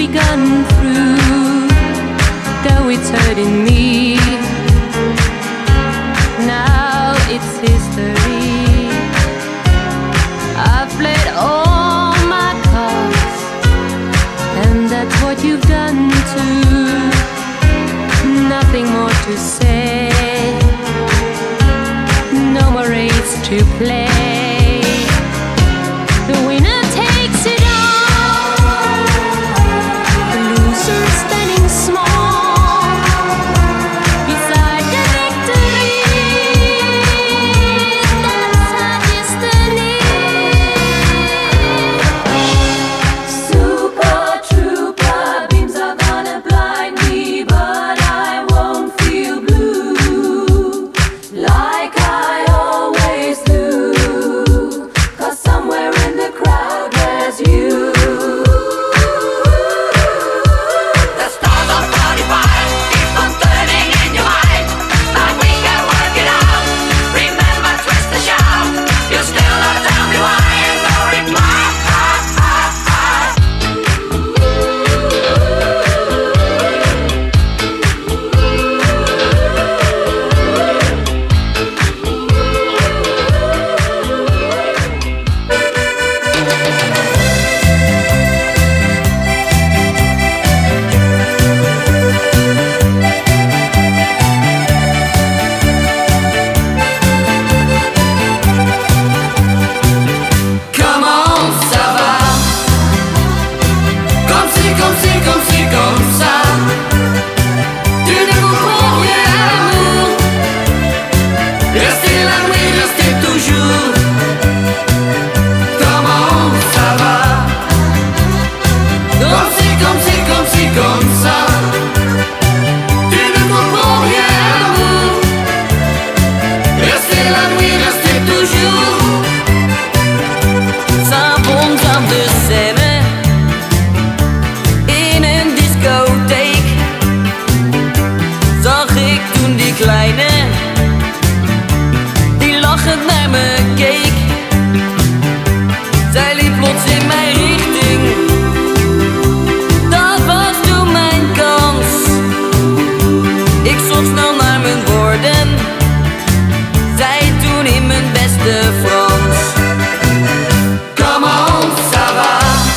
gone through, though it's hurting me. Now it's history. I've played all my cards, and that's what you've done too. Nothing more to say, no more race to play. The winner takes it all, the loser standing small beside the victory. That's our destiny. Super trooper beams are gonna blind me, but I won't feel blue like I always do, 'cause somewhere in the crowd there's you. The stars of 45 keep on turning in your mind, but we can work it out. Remember, twist the shout. You still don't tell me why, and no reply. Come on, ça va. Comme si, comme ça. Tu ne comprends rien à l'amour. Restez la nuit, restez toujours. Comment ça va? Comme ça. Tu ne comprends rien à l'amour. Restez la nuit, restez toujours. S'avonds aan de scène in een discotheek zag ik toen die kleine die lachend naar me keek. Zij liep plots in mijn richting, dat was toen mijn kans. Ik zocht snel naar mijn woorden, zei toen in mijn beste Frans. Comment ça va?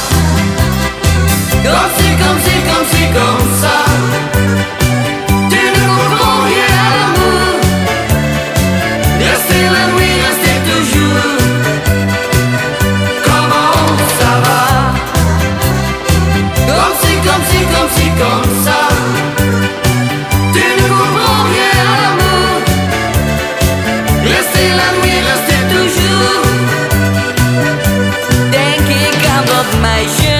Comme ça. Tu ne comprends rien à l'amour. Restez la nuit, restez toujours. Comment ça va? Comme ça. Tu ne comprends rien à l'amour. Restez la nuit, restez toujours. Denk ik aan dat meisje,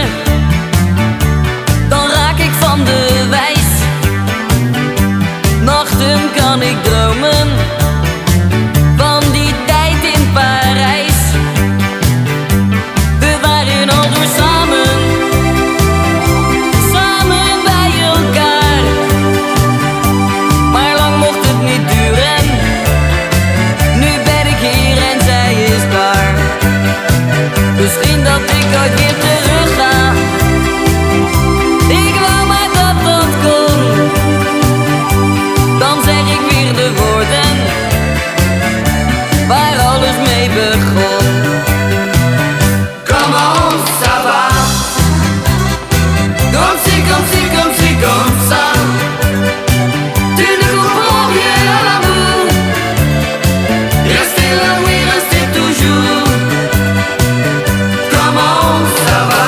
dan raak ik van de wijs. Nachten kan ik dromen van die tijd in Parijs. We waren al door samen bij elkaar. Maar lang mocht het niet duren, nu ben ik hier en zij is daar. Misschien dat ik ooit weer terug ga. Ik wou maar dat dat kon. Dan zeg ik weer de woorden waar alles mee begon. Comment ça va? Comme ça. Tu ne comprends rien à l'amour. Restez la nuit, restez toujours. Comment ça va?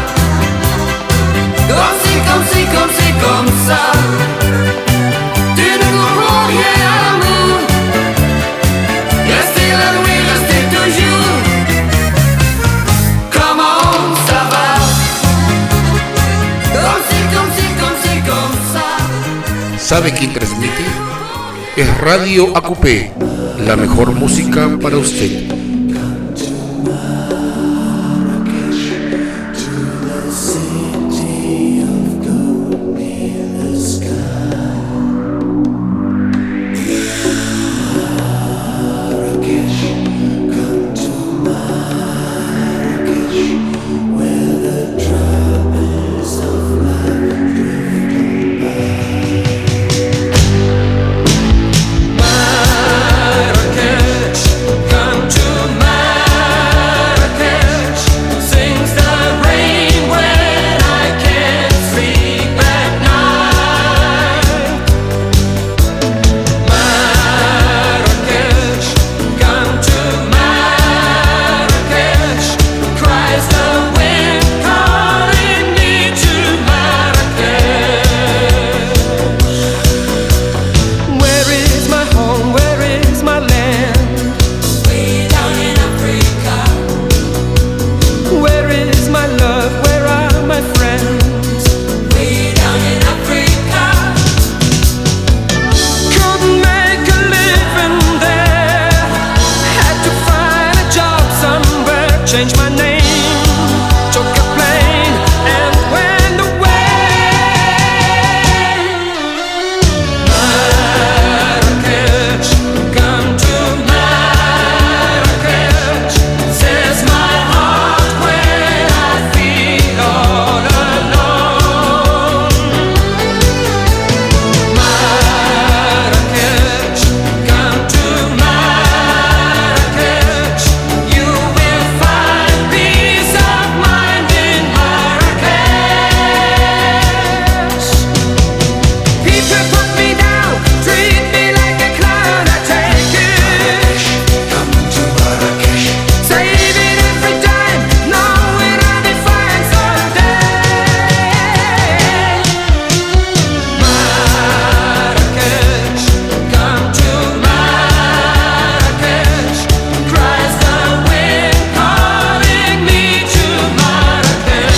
Comme ça. Tu ne comprends rien à l'amour. Restez la nuit, restez toujours. Comment ça va? Comme ça. ¿Sabe quién transmite? Es Radio AQP, la mejor música para usted. Where the troubles of life changed my name, took a plane and went away. Marrakech, come to Marrakech, says my heart when I feel all alone. Marrakech, come to Marrakech, you will find peace of mind in Marrakech. People put me down, treat me like a clown, I take it. Come to Marrakech. Saving every time, knowing I'll be fine someday. Marrakech, come to Marrakech, cries the wind calling me to Marrakech.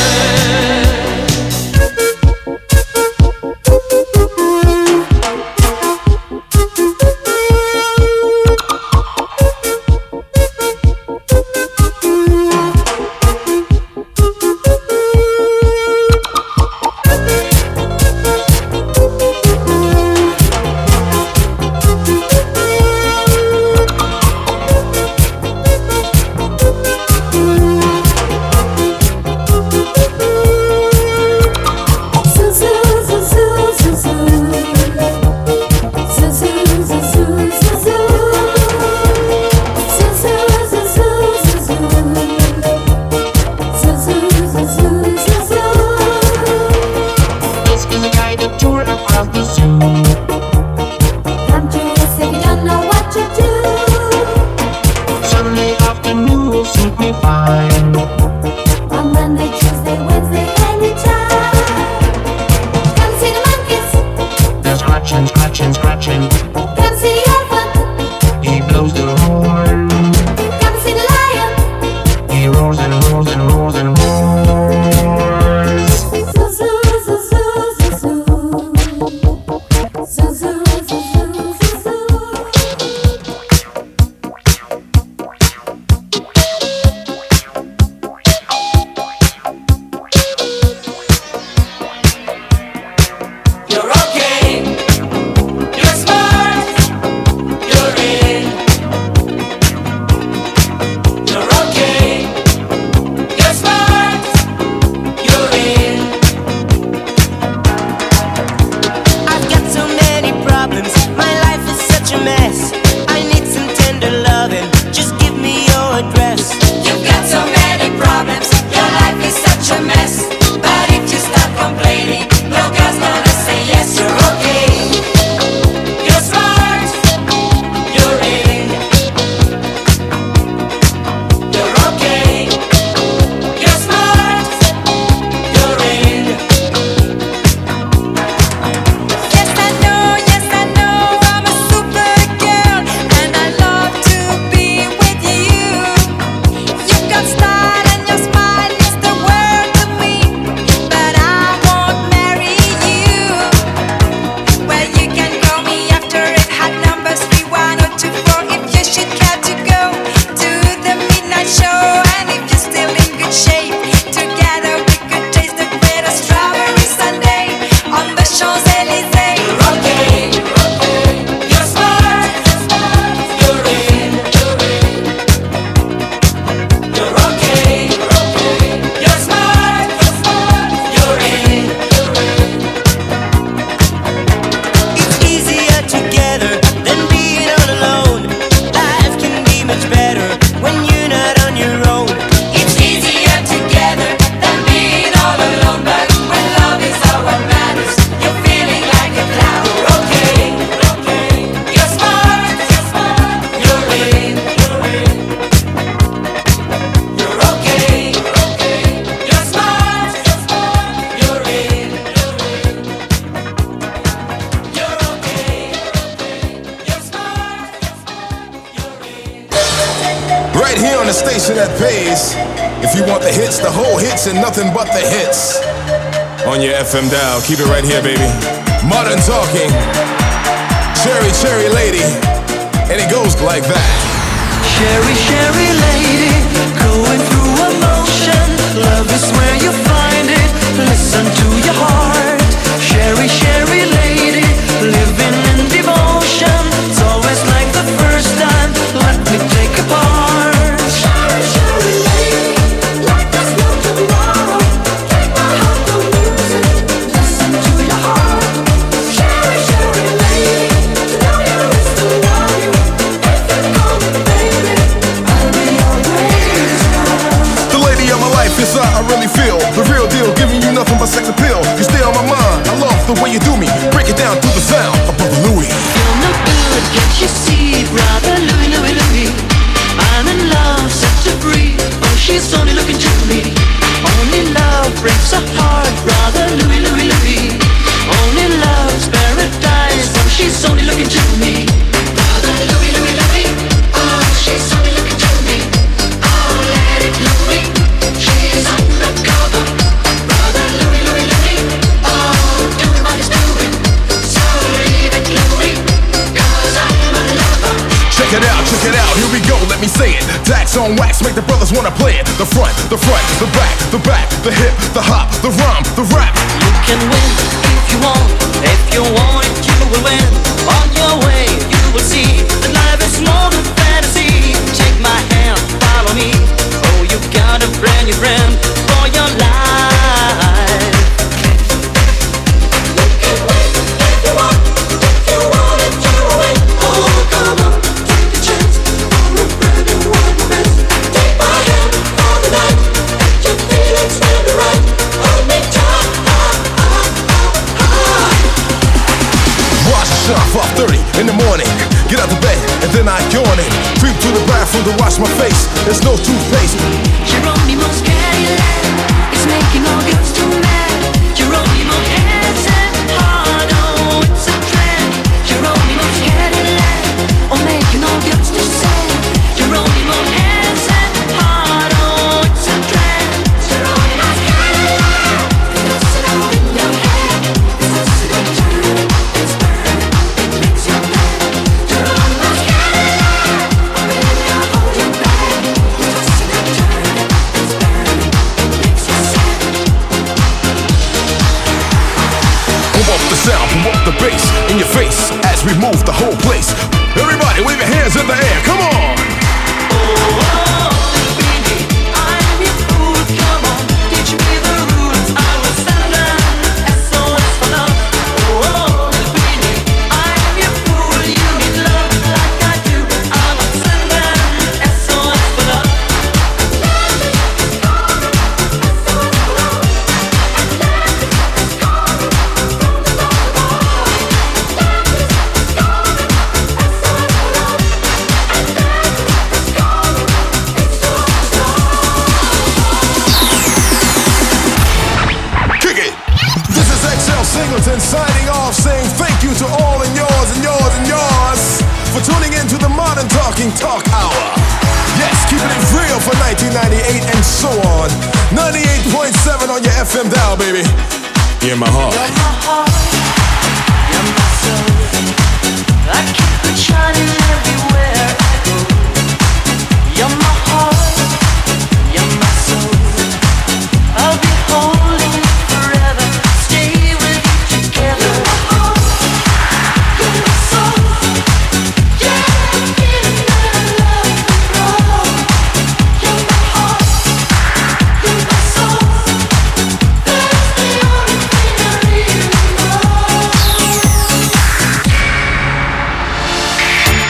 This is a guided tour across the zoo. Come to us if you don't know what to do. Sunday afternoon will suit me fine. On Monday, Tuesday, Wednesday, anytime. Come see the monkeys. They're scratching, scratching, scratching. Come see the elephant. He blows the horn. Come see the lion. He roars and roars and roars and roars. Zoo, zoo, zoo, zoo, zoo, zoo. Zoo, zoo, zoo, zoo, zoo, zoo. You're okay. You're smart. You're in. You're okay. You're smart. You're in. I've got so many problems, my life is such a mess. I need some tender loving, just give me your address. You've got so many problems. Your life is such a mess. But if you stop complaining, no girl's gonna say yes. You're okay. You're smart. You're in. You're okay. You're smart. You're in. Yes, I know, I'm a super girl, and I love to be with you. You've got style and your smile means the world to me, but I won't marry you. Well, you can call me after it, hot numbers 31024 if you should care to go to the midnight show, and if you're still in good shape, together we could taste the bitter strawberry sundae on the Champs-Élysées. You're okay. You're smart. You're in. You're okay. You're smart. You're in. It's easier together than being all alone. Life can be much better when you're not on your own. It's easier together than being all alone. But when love is all what matters, you're feeling like a clown. You're okay. You're smart. You're in. You're okay. You're smart. You're in. You're okay. You're smart. You're in. Right here on the station that pays. If you want the hits, the whole hits, and nothing but the hits. On your FM dial, keep it right here, baby. Modern Talking, Cherry Cherry Lady, and it goes like that. Cherry, cherry lady, going through Love is where you find it. Listen to your heart. Sherry, Sherry lady, living in devotion. It's always like the first time. Let me take a part. Sherry, Sherry lady, like there's no tomorrow. Take my heart, don't lose it. Listen to your heart. Sherry, Sherry lady, to know you is to love you. If you're coming, baby, I'll be your greatest love. The lady of my life is how I really feel. The real deal, giving you nothing but sex appeal. You stay on my mind. I love the way you do me. Break it down through the sound of Brother Louie. Feel no good, can't you see, brother Louie, Louie, Louie? I'm in love, set to free. Oh, she's only looking to me. Only love breaks a heart, brother Louie, Louie, Louie. Only love's paradise. Oh, she's only looking to me. Brother Louie, Louie, Louie. Oh, she's only looking to me. Oh, let it Louie. She's undercover. Brother Louie, Louie, Louie. Oh, doing what he's doing. So leave it Louie, 'cause I'm a lover. Check it out, here we go, let me say it. Tax on wax, make the brothers wanna play it. The front, the back, the hip, the hop, the rhyme, the rap. You can win if you want. If you want it, you will win. On your way, you will see that life is more than fantasy. Take my hand, follow me. Oh, you got a brand new friend for your life. You can win if you want. If you want it, you will win. Oh, come on, take a chance for a brand new one romance. Take my hand for the night. Let your feelings stand right. Hold me tight. Wash the shop, 5:30 in the morning. Get out the bed, and then I yawn it. Creep to the bathroom to wash my face. There's no toothpaste. Geronimo's Cadillac is making all girls too mad. Geronimo hands and heart, oh, it's a trend. Geronimo's Cadillac, oh, making all girls too sad. Geronimo hands and heart, oh, it's a trend. Geronimo's Cadillac, it's it all in your head. It's a turn, it's burn, it makes you mad. Geronimo's Cadillac, oh, baby, I'll hold you back. It's a turn, it's burn, it makes you sad. Pump up the sound, pump up the bass in your face as we move the whole place. Everybody, wave your hands in the air, come on! I'm your fool, come on, teach me the rules. I will stand down, SOS for love. Oh, little baby, I'm your fool. You need love like I do. I will stand down, SOS for love. Kick it! This is XL Singleton signing off, saying thank you to all and yours and yours and yours for tuning in to the Modern Talking Talk Hour. Yes, keeping it real for 1998 and so on. 98.7 on your FM dial, baby. In my heart. You're my heart, you're my soul. I keep it shining everywhere I go. You're my heart, you're my soul. I'll be holding you forever, stay with you together. You're my heart, you're my soul. Yeah, I'm feeling that I love you, bro. You're my heart, you're my soul. That's the only thing I really know.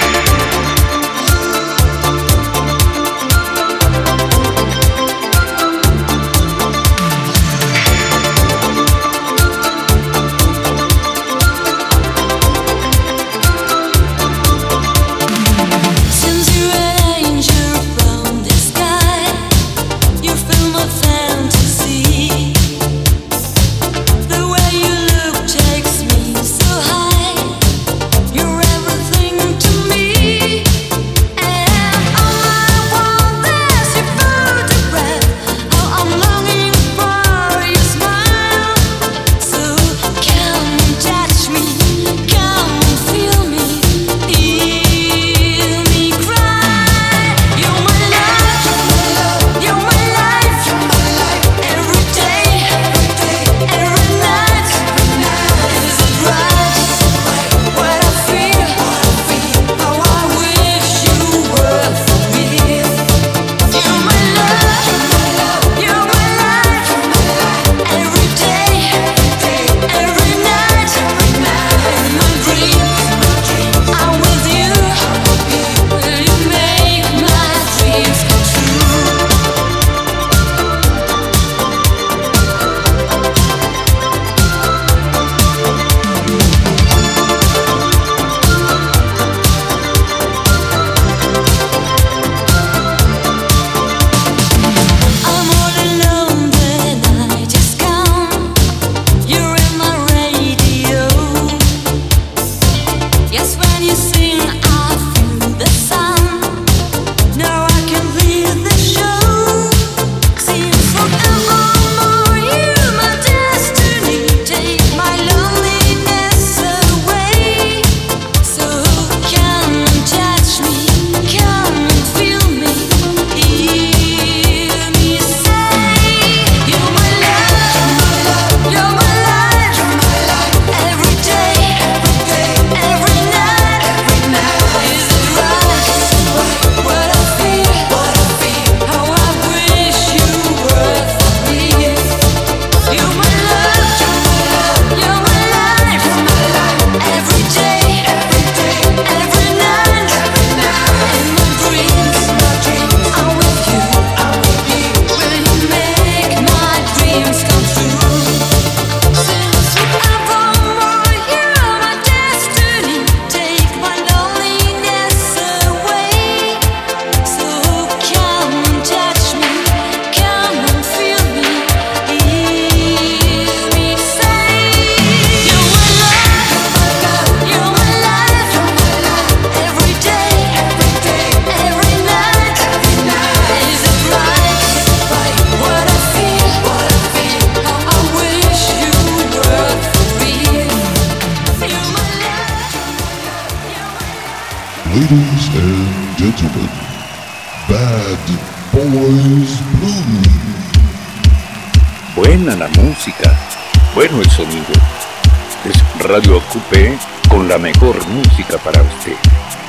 Ladies and gentlemen, Bad Boys Blues. Buena la música, bueno el sonido. Es Radio Acupé con la mejor música para usted.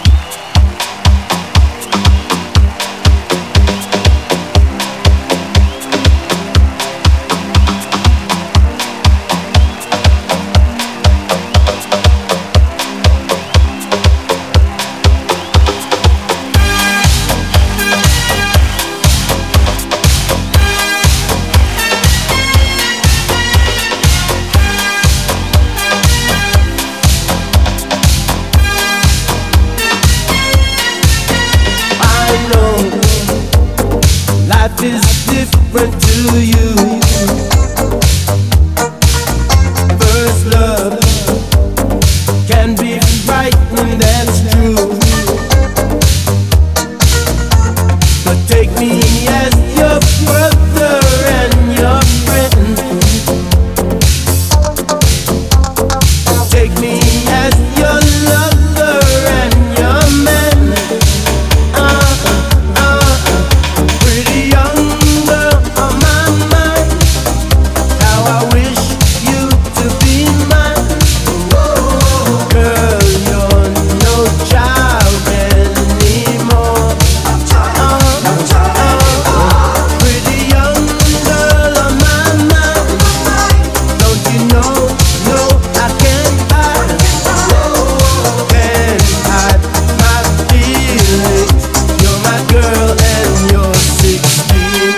Life is different to you. First love can be frightening, that's true. But take me as your brother and your friend. Take me as your lover and your man. Pretty young girl on my mind. How I wish you to be mine. Girl, you're no child anymore. Pretty young girl on my mind. Don't you know? No, I can't hide. Can't hide my feelings. You're my girl and you're 16.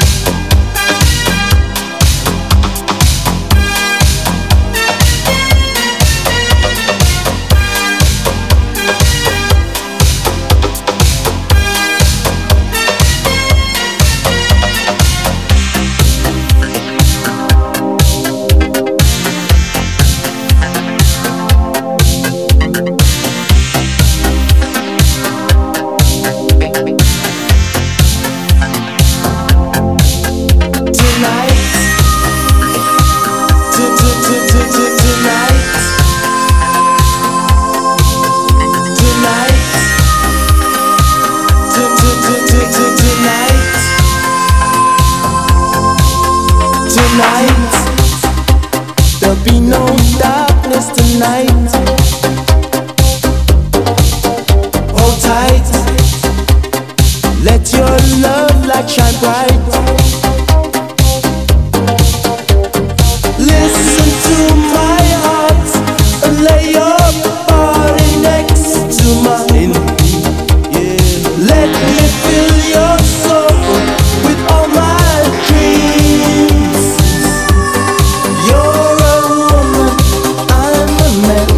Tonight, there'll be no darkness tonight. Hold tight, let your love light shine bright. Listen to my heart and lay your body next to mine. Yeah, let me fill your soul with all my dreams. You're a woman, I'm a man.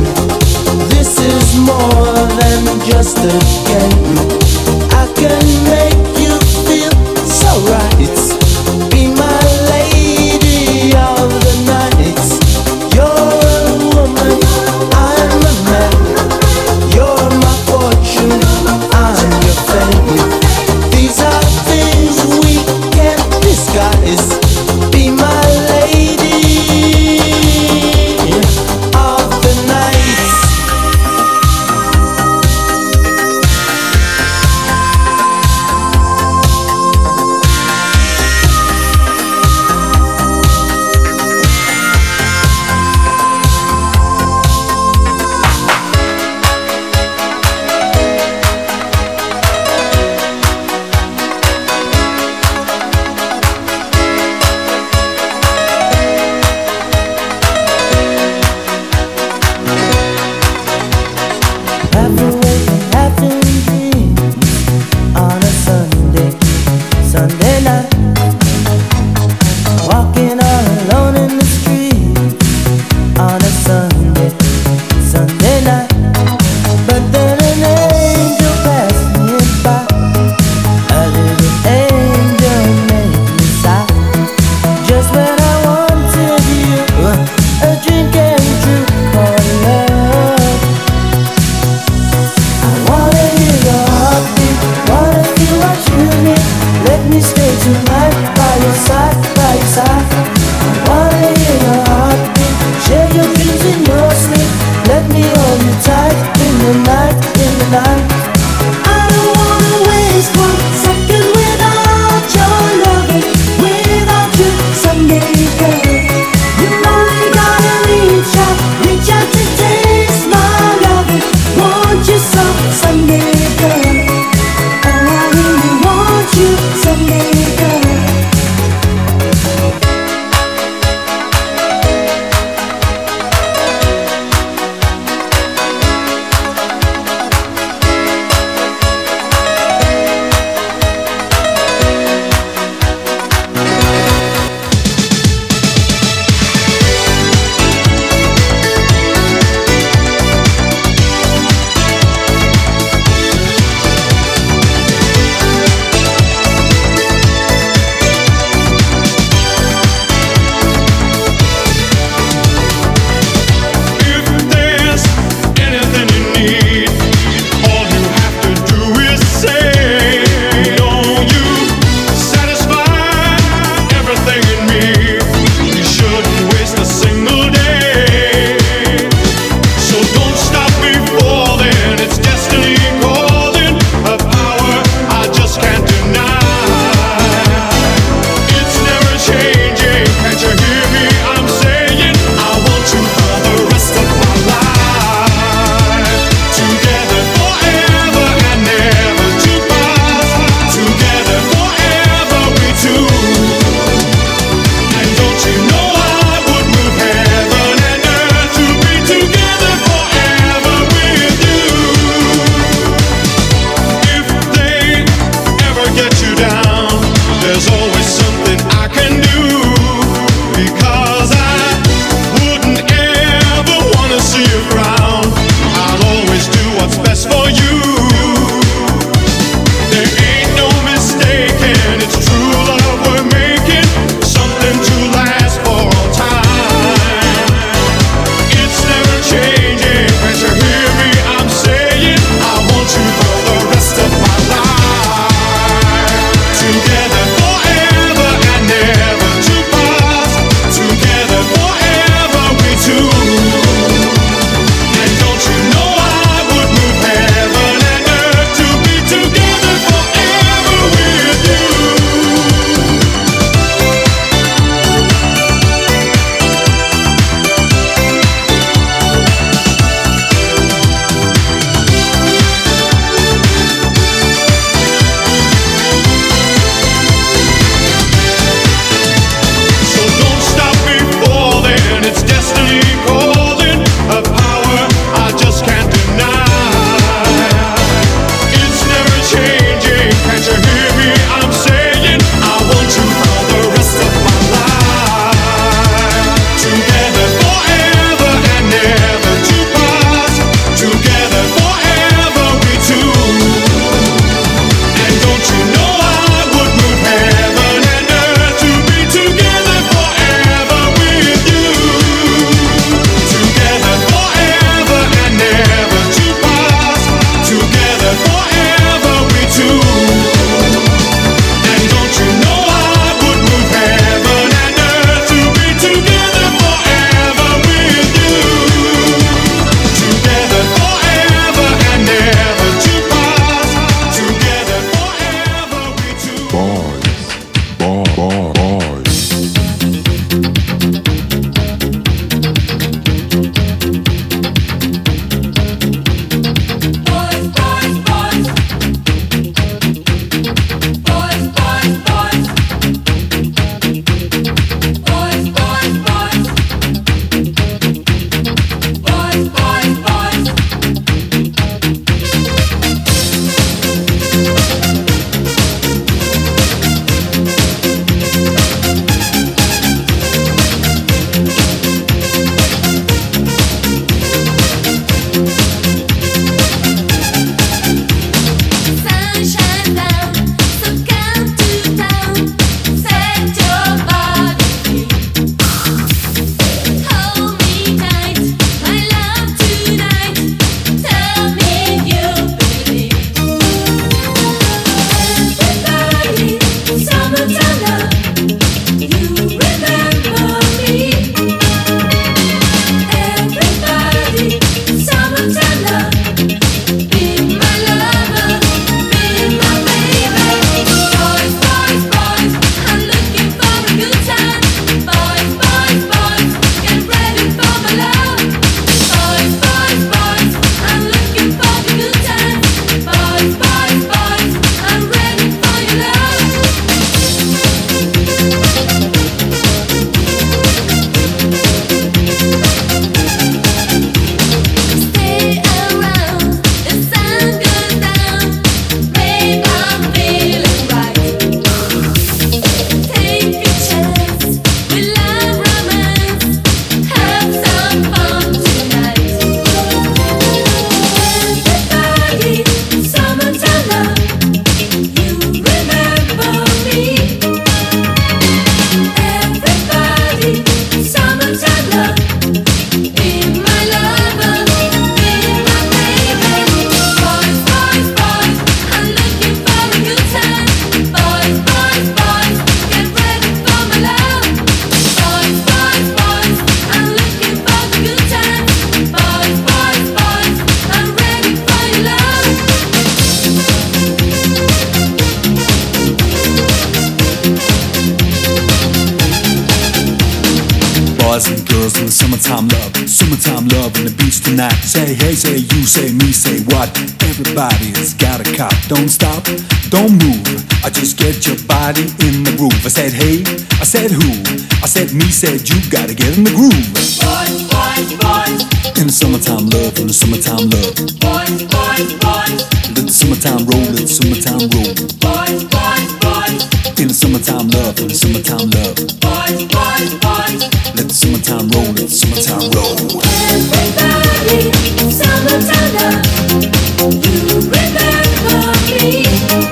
summertime love on the beach tonight. Say hey, say you, say me, say what? Everybody's got a cop. Don't stop, don't move. I just get your body in the groove. I said hey, I said who? I said me, said you. Gotta get in the groove. Boys, boys, boys. In the summertime love, in the summertime love. Boys, boys, boys. Let the summertime roll, let the summertime roll. Boys, boys, boys. In the summertime love, in the summertime love. Boys, boys, boys. Let the summertime roll, let the summertime roll. Everybody, summertime love. You remember me.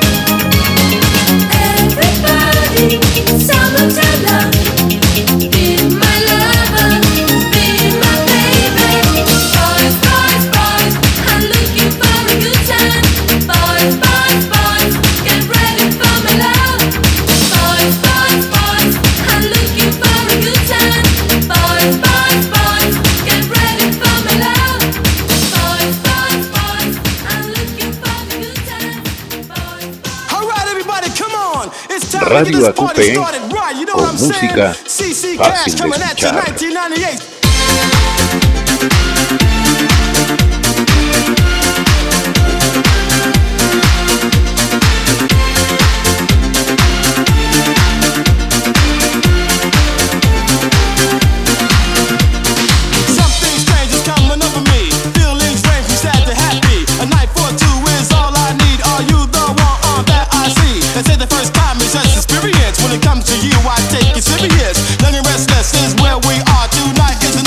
Everybody, summertime love. Be my lover, be my baby. Boys, boys, boys, I'm looking for a good time. Boys, boys, boys, get ready for my love. Boys, boys, boys, I'm looking for a good time. Boys, boys, boys, get ready for my love. Boys, boys, boys, I'm looking for a good time. Boys, boys. All right, everybody, come on. It's time to get Radio this party AQP, started right. You know con what I'm saying? música CC fácil Cash de coming at you escuchar. 1998. Something strange is coming over me. Feeling strange from sad to happy. A night for two is all I need. Are you the one that I see? They say the first time is just experience. When it comes to you, I take it serious. Young and restless is where we are. Tonight is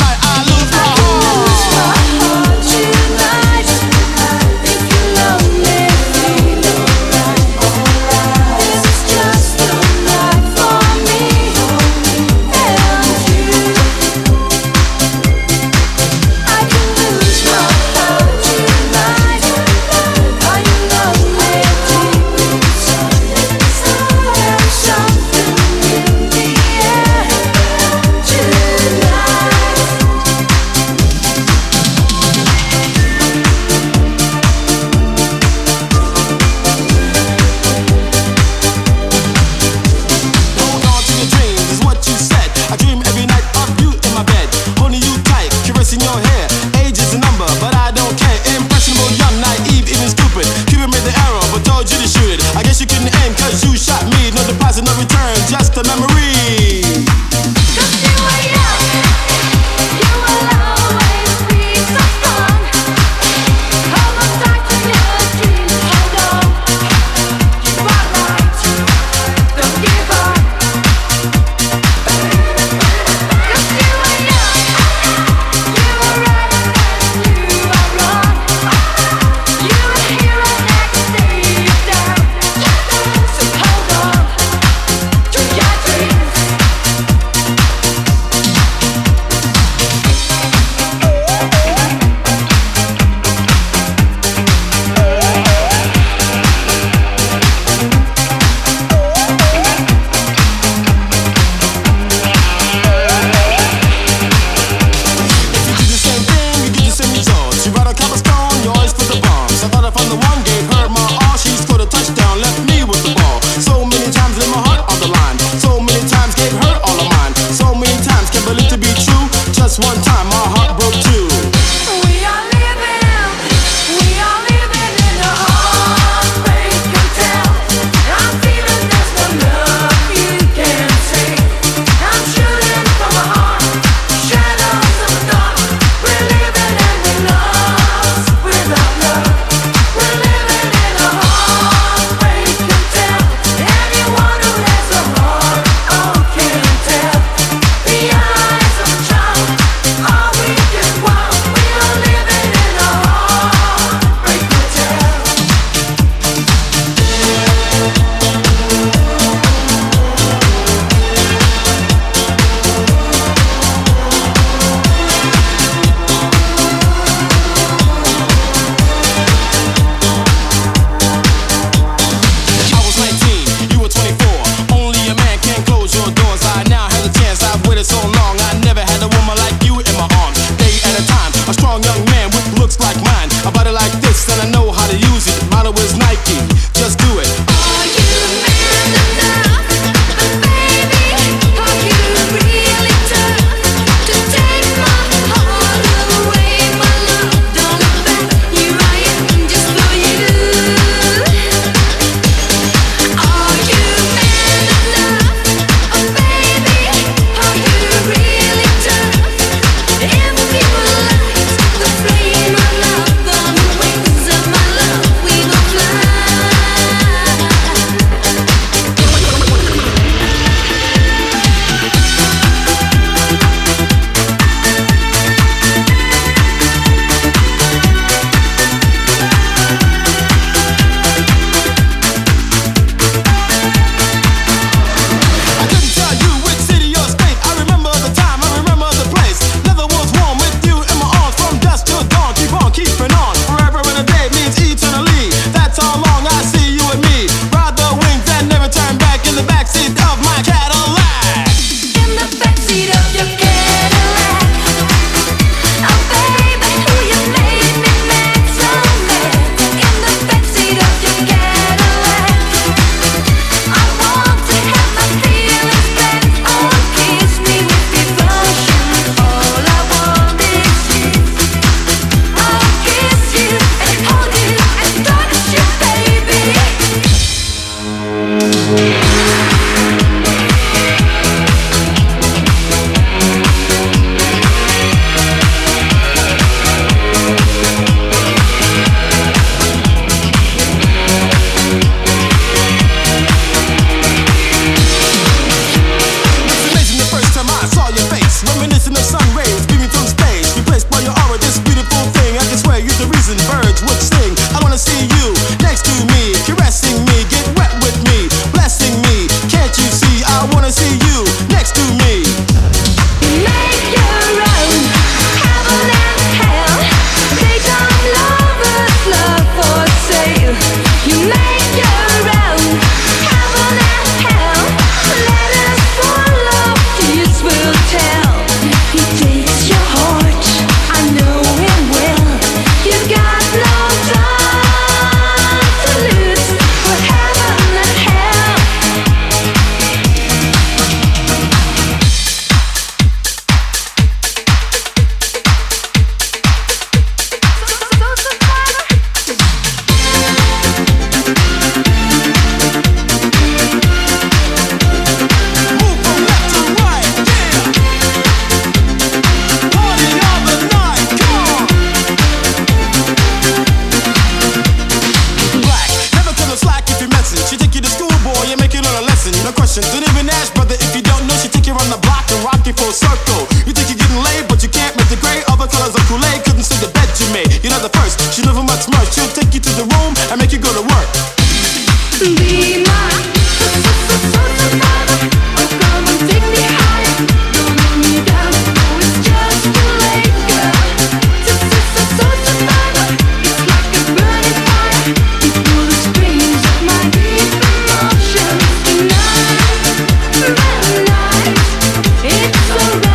the first. She live a much more. She'll take you to the room and make you go to work. Be my survivor. Oh, come and take me higher. Don't let me down. Oh, it's just too late, girl. Survivor. It's like a burning fire. You feel the screams of my deep emotions tonight. Realize it's alright.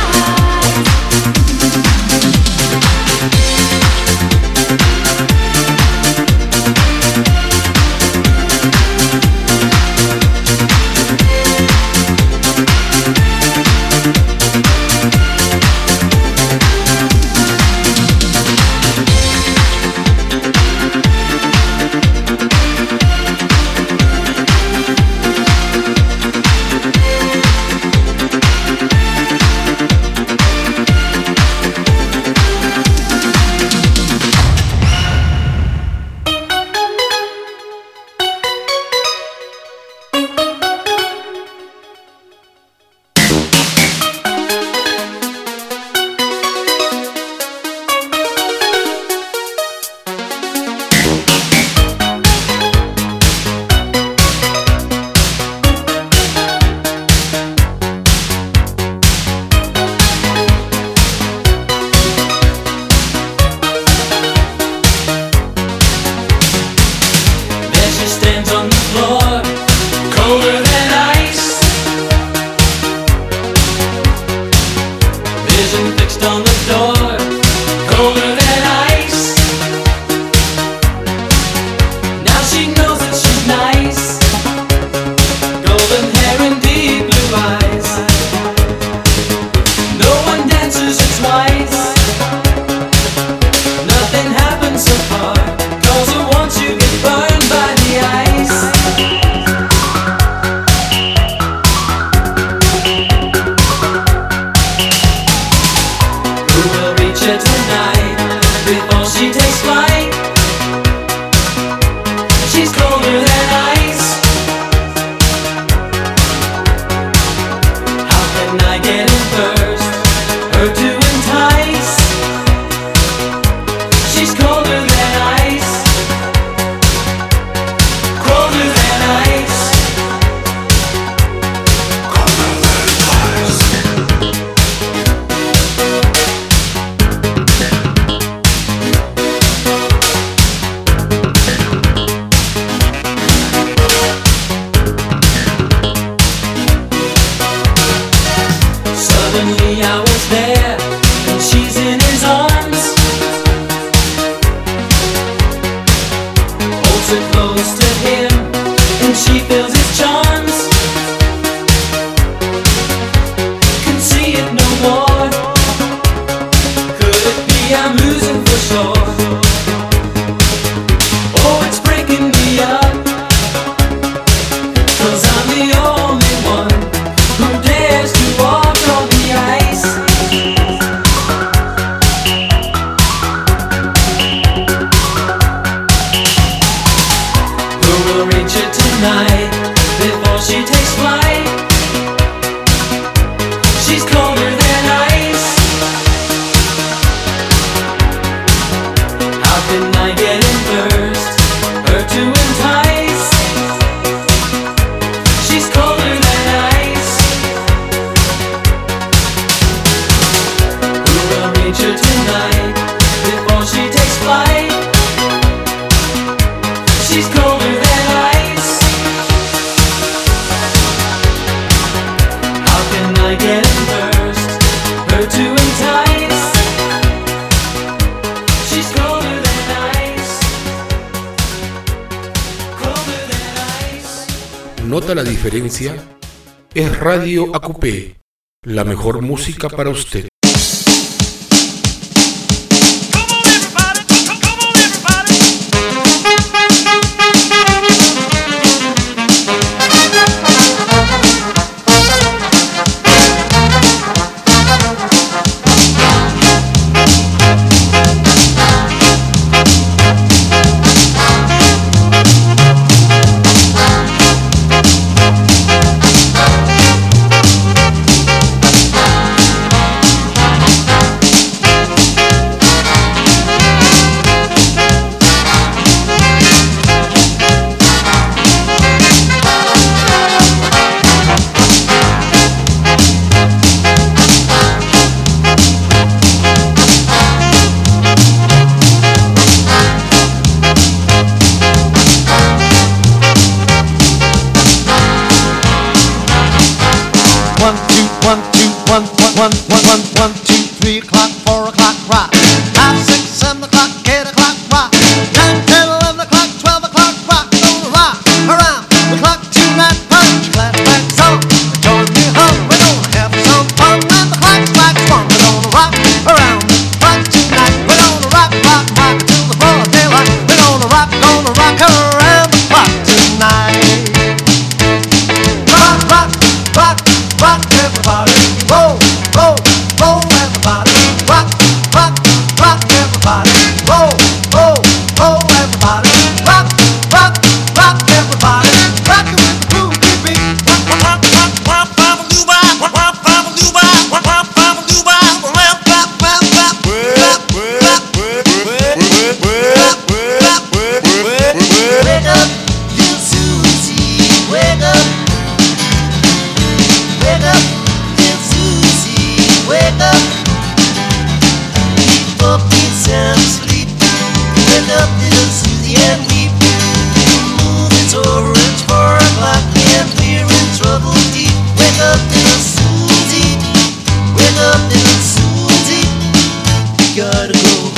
¿Nota la diferencia? Es Radio AQP, la mejor música para usted. gotta go.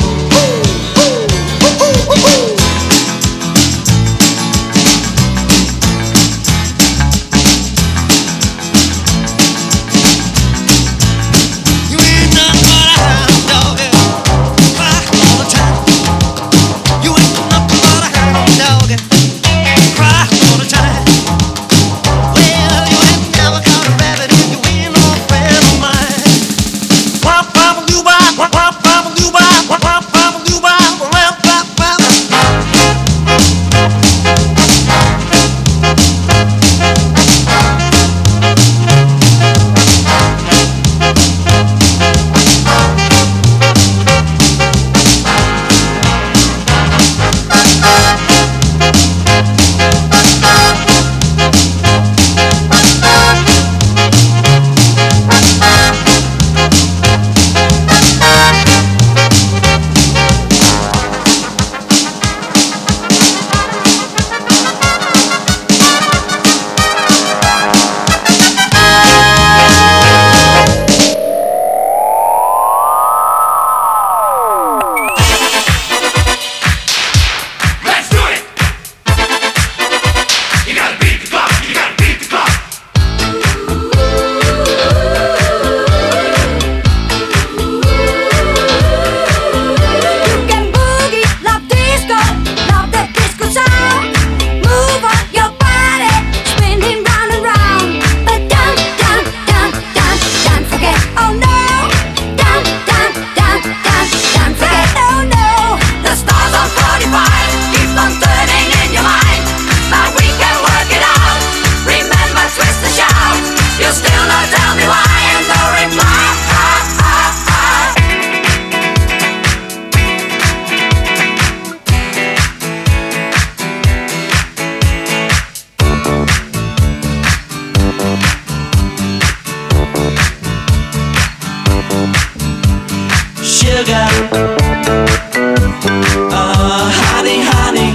Honey, honey,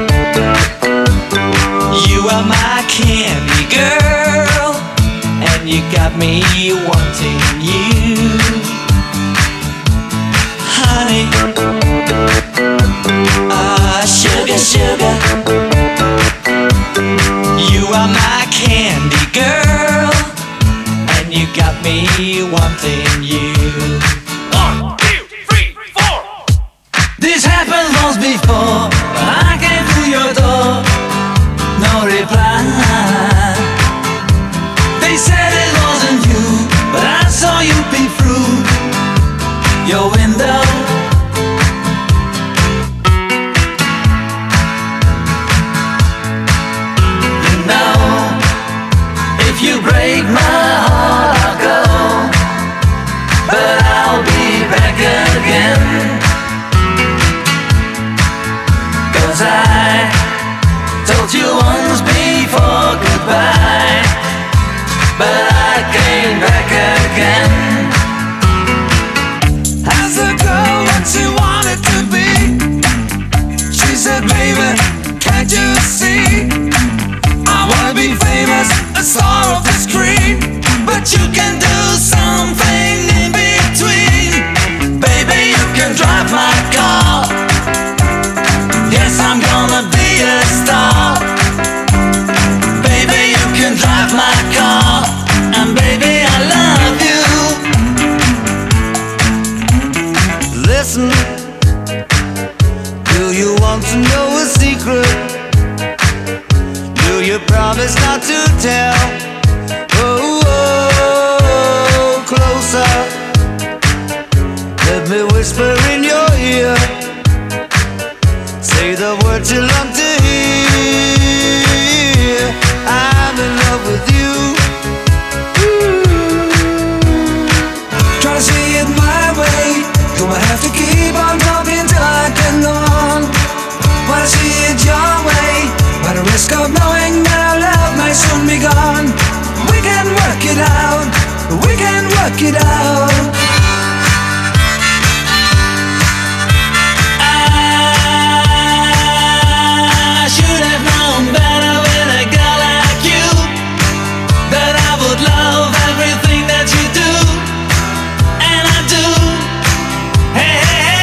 you are my candy girl, and you got me wanting you. Honey, sugar, sugar, you are my candy girl, and you got me wanting you. This happened once before. I came through your door, no reply. They said it wasn't you, but I saw you peep through your window. You know, if you break my heart, I'll go, but I'll be back again. I told you once before goodbye, but I came back again. As a girl what she wanted to be, she said, baby, can't you see? I wanna be famous, a star off the screen, but you can do something in between. Baby, you can drive my car. Yes, I'm gonna be a star. Baby, you can drive my car, and baby, I love you. Listen, do you want to know a secret? Do you promise not to tell? Oh, oh, closer. Let me whisper in your ear. Say the words you love to hear. I'm in love with you. Ooh. Try to see it my way. Gonna have to keep on talking till I can go on. Wanna see it your way, by the risk of knowing that our love might soon be gone. We can work it out. We can work it out. Love everything that you do, and I do. Hey, hey,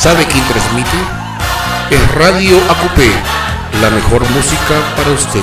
¿Sabe quién transmite? Es Radio AQP, la mejor música para usted.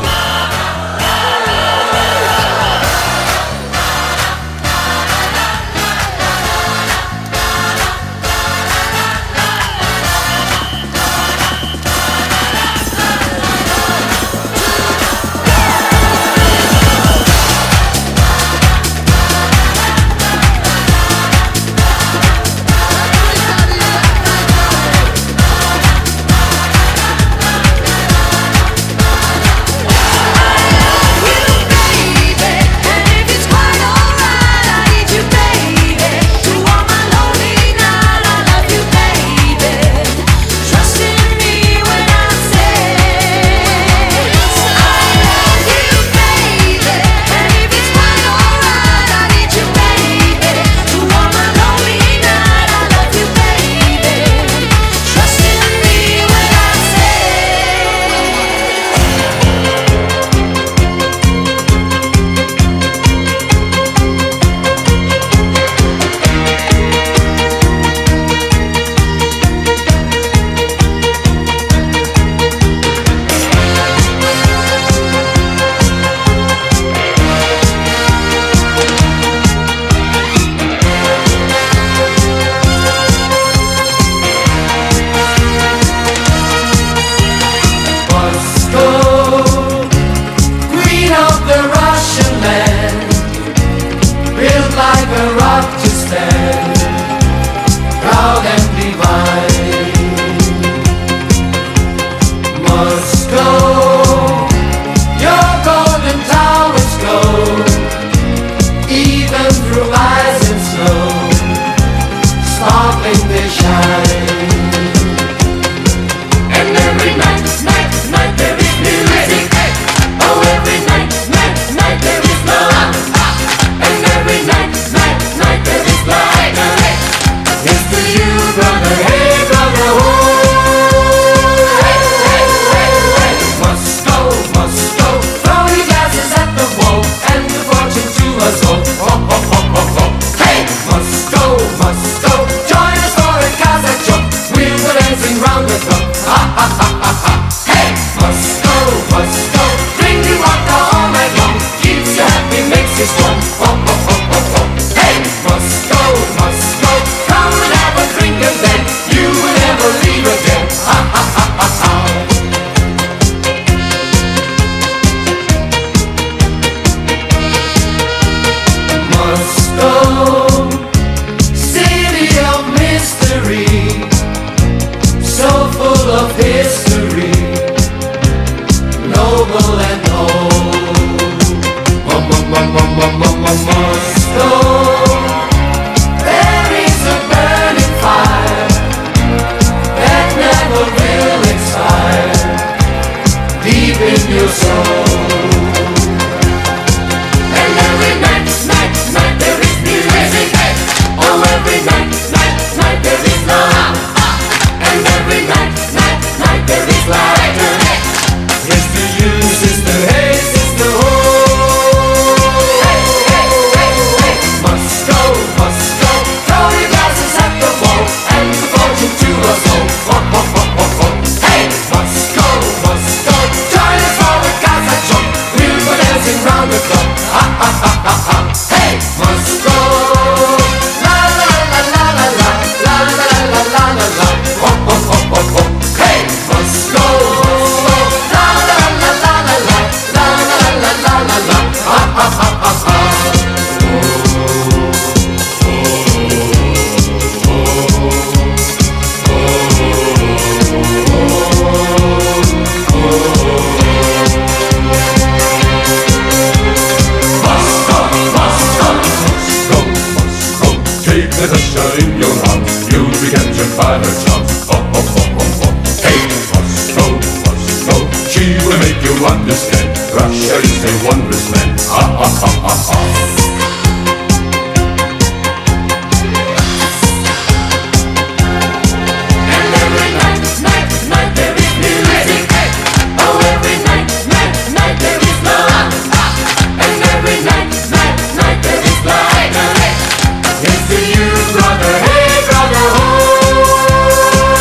It's the you, brother, hey brother, oh.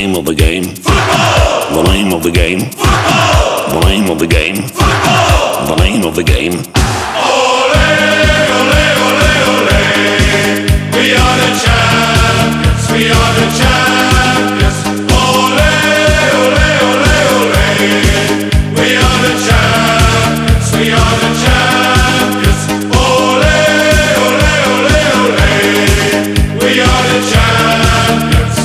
name of the game. Football. The name of the game. Football. The name of the game. Football. The name of the game. Ole, ole, ole, ole. We are the champions. We are the champions. Ole, ole, ole, ole. We are the champions. We are the champions. Ole, ole, ole, ole. We are the champions.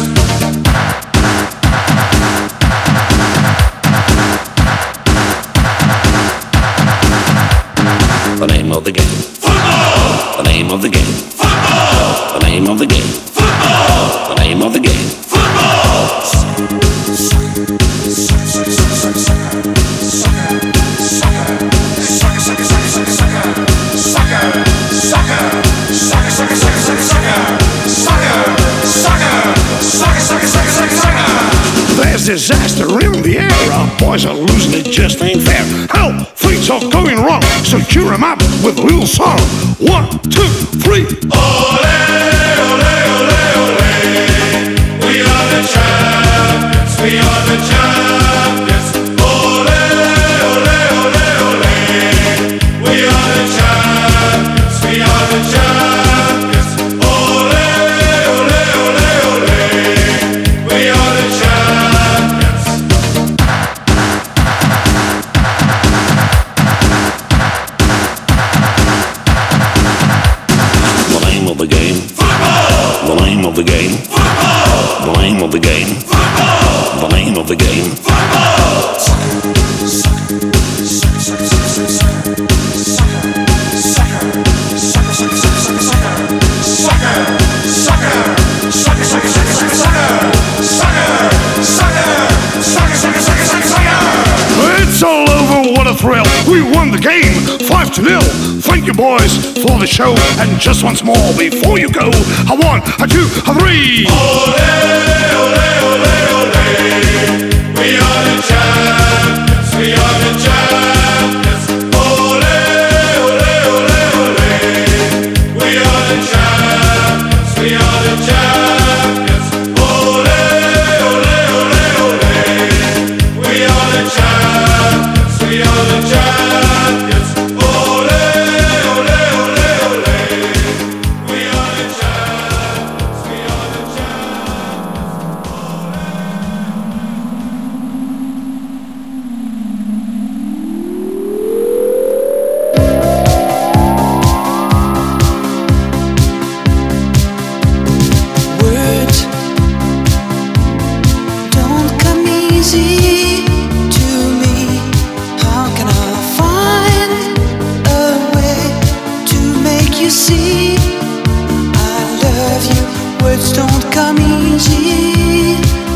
The name of the game. Football. The name of the game. Football. The name of the game. Football. The name of the game. There's disaster in the air. Our boys are losing, it just ain't fair. Help! Things are going wrong, so cheer 'em up with a little song. 1, 2, 3. Ole, ole, ole, ole. We are the champions. We are the champions. Ole, ole, ole, ole. We are the champions. We are the champions. Ole, ole, ole, ole. We are the champions. The name of the game. Football. The name of the game. Football. The name of the game. Football. The name of the game. It's all over, what a thrill. We won the game, 5-0. Thank you, boys, for the show. And just once more before you go, a 1, a 2, a 3. Ole, ole, ole, ole. We are the champions. We are the champions. Ole, ole, ole, ole. We are the champions. We are the champions. Ole, ole, ole, ole. We are the champions. We are the champions. Ole, ole, ole, ole. We are the champions. We are the Words don't come easy to me. How can I find a way to make you see I love you? Words don't come easy.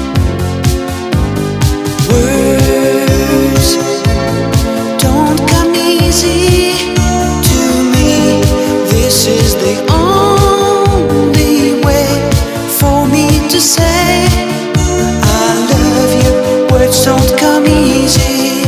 Words don't come easy to me. This is the only way for me to say I love you. Words don't come easy.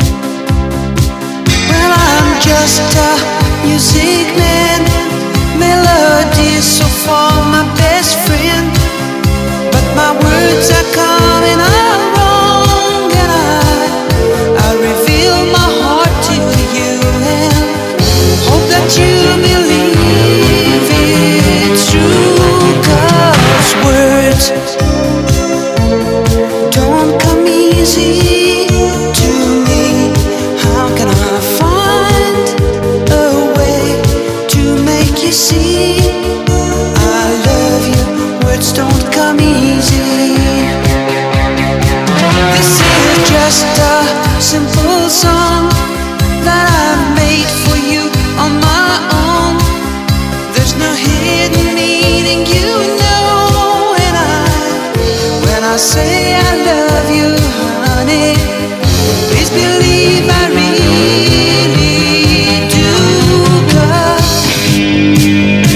Well, I'm just a music man. Melodies so far my best friend. But my words are coming out wrong, and I reveal my heart to you and hope that you believe it's true. 'Cause words don't come easy to me. How can I find a way to make you see I love you? Words don't come easy. This is just a simple song that I made for you on my own. There's no hidden meaning, you know, and when I say I love you, honey, please believe I really do. 'Cause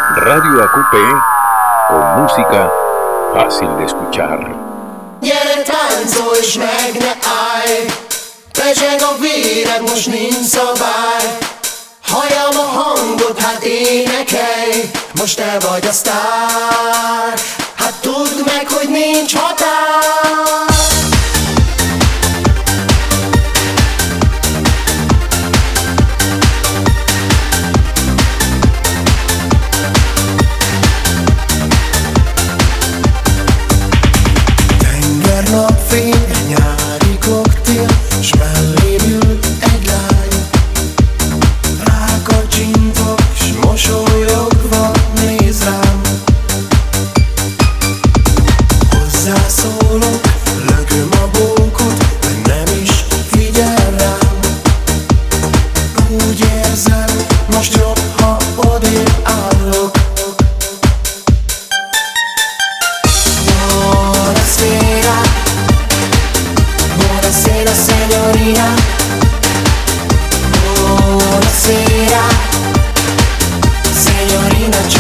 Radio AQP con música fácil de escuchar. Gyere, táncolj és meg ne állj, pecseg a véred, most nincs szabály. Halljam a hangot, hát énekelj, most te vagy a sztár. Hát tudd meg, hogy nincs határ. Napfény, nyári koktél, s mellém ül egy lány. Rákacsintok, s mosolyogva néz rám. Hozzászólok, lököm a bókot, hogy nem is figyel rám. Úgy érzem, most jobb, ha odébb állok. Buonasera signorina, buonasera signorina.